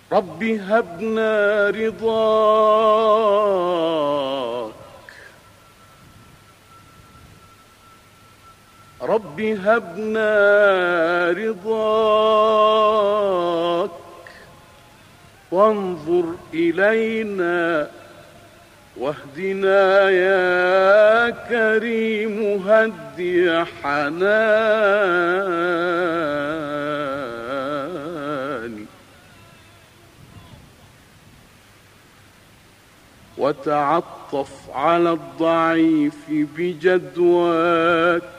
رب هبنا رضاك، رب هبنا رضاك، وانظر إلينا واهدنا يا كريم هدي حناني، وتعطف على الضعيف بجدواك،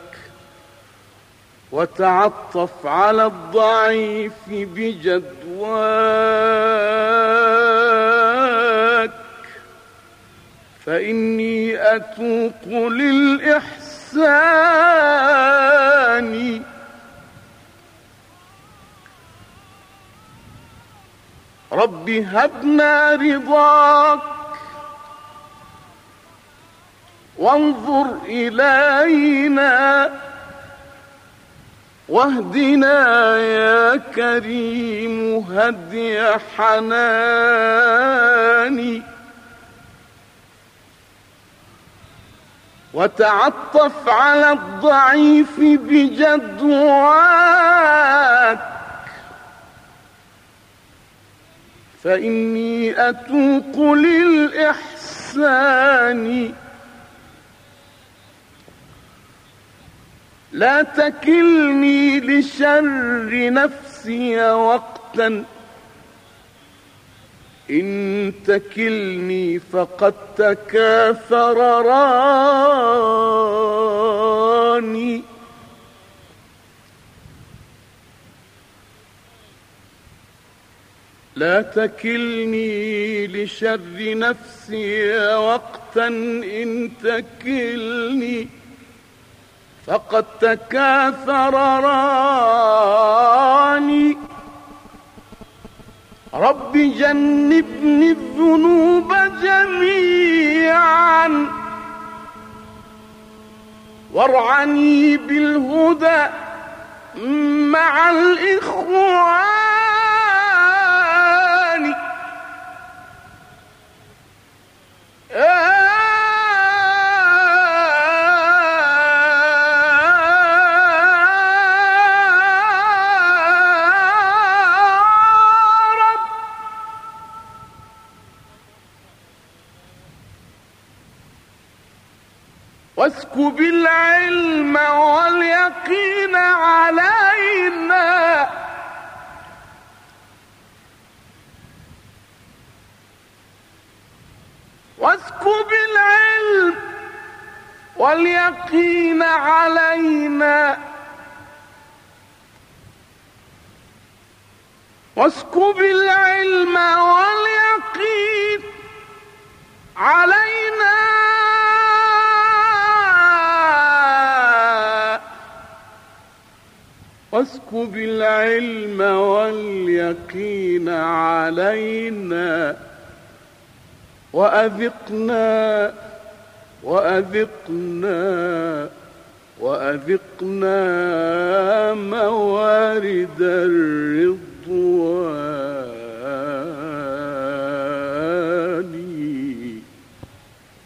وتعطف على الضعيف بجدواك، فإني أتوق للإحسان، رب هبنا رضاك، وانظر إلينا واهدنا يا كريم هدي حناني، وتعطف على الضعيف بجدواك، فإني أتوق للإحسان، لا تكلني لشر نفسي وقتا، إن تكلني فقد تكاثر راني، لا تكلني لشر نفسي وقتا، إن تكلني فقد تكاثر راني، رب جنبني الذنوب جميعا، وارعني بالهدى مع الإخوان، واسكب العلم واليقين علينا، واسكب العلم واليقين علينا، واسكب العلم واليقين علينا، واسكب العلم واليقين علينا، وأذقنا وأذقنا وأذقنا موارد الرضوان.